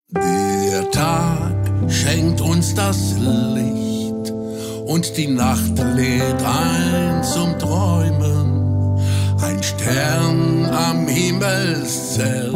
Der Tag schenkt uns das Licht und die Nacht lädt ein zum Träumen. Ein Stern am Himmelszelt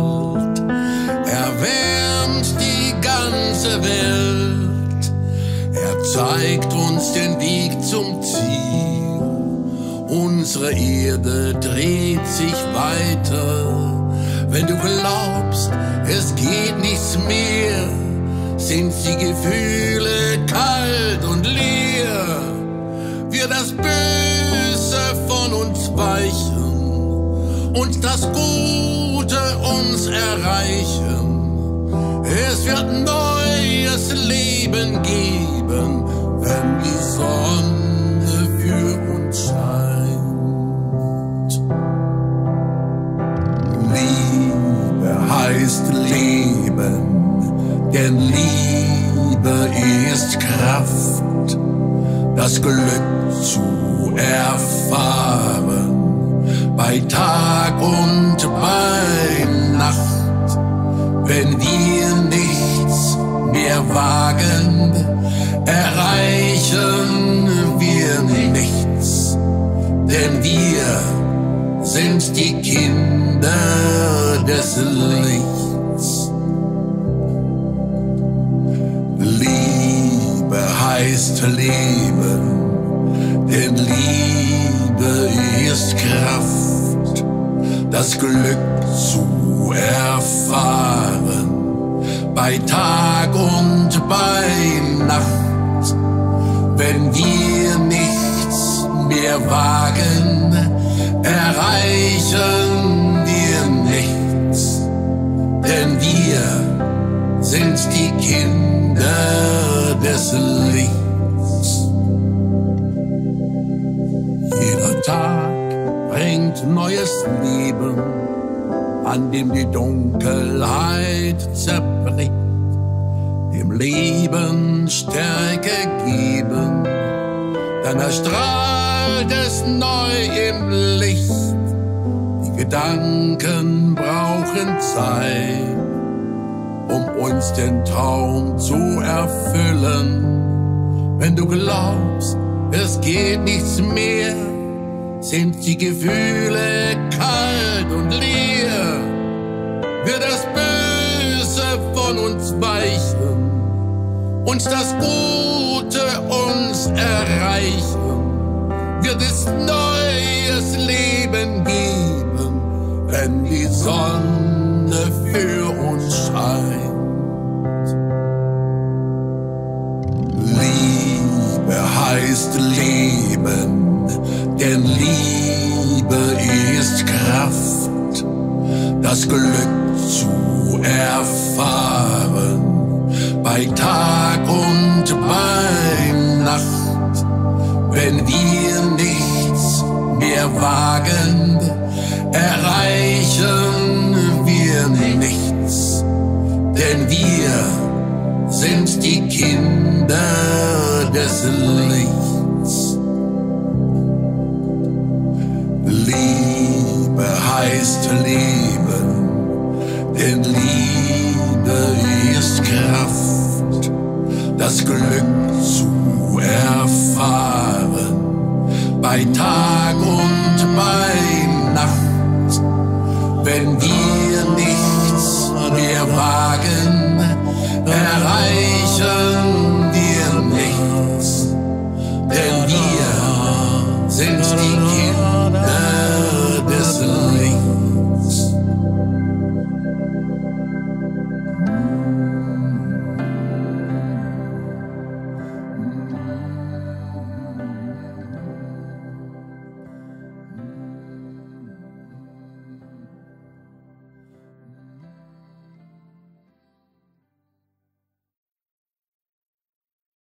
erwärmt die ganze Welt. Er zeigt uns den Weg zum Ziel. Unsere Erde dreht sich weiter. Wenn du glaubst, es geht nichts mehr, sind die Gefühle kalt und leer. Wir das Böse von uns weichen und das Gute uns erreichen. Es wird neues Leben geben, wenn die Sonne für uns scheint. Liebe heißt Leben, denn Liebe ist Kraft, das Glück zu erfahren, bei Tag und bei Nacht. Wenn wir nichts mehr wagen, erreichen wir nichts, denn wir sind die Kinder des Lichts. Liebe heißt Leben, denn Liebe ist Kraft, das Glück zu erfahren, bei Tag und bei Nacht. Wenn wir nichts mehr wagen, erreichen wir nichts, denn wir sind die Kinder des Lichts. Jeder Tag bringt neues Leben, an dem die Dunkelheit zerbricht, dem Leben Stärke geben, dann erstrahlt es neu im Licht. Die Gedanken brauchen Zeit, um uns den Traum zu erfüllen. Wenn du glaubst, es geht nichts mehr, sind die Gefühle kalt und leer. Wird das Böse von uns weichen und das Gute uns erreichen, wird es neues Leben geben, wenn die Sonne für uns scheint. Liebe heißt Leben, denn Liebe ist Kraft, das Glück zu erfahren, bei Tag und bei Nacht. Wenn wir nichts mehr wagen, erreichen wir nichts, denn wir sind die Kinder des Lichts. Liebe heißt Leben, denn Liebe ist Kraft, das Glück zu erfahren, bei Tag und bei Nacht. Wenn wir nichts mehr wagen, erreichen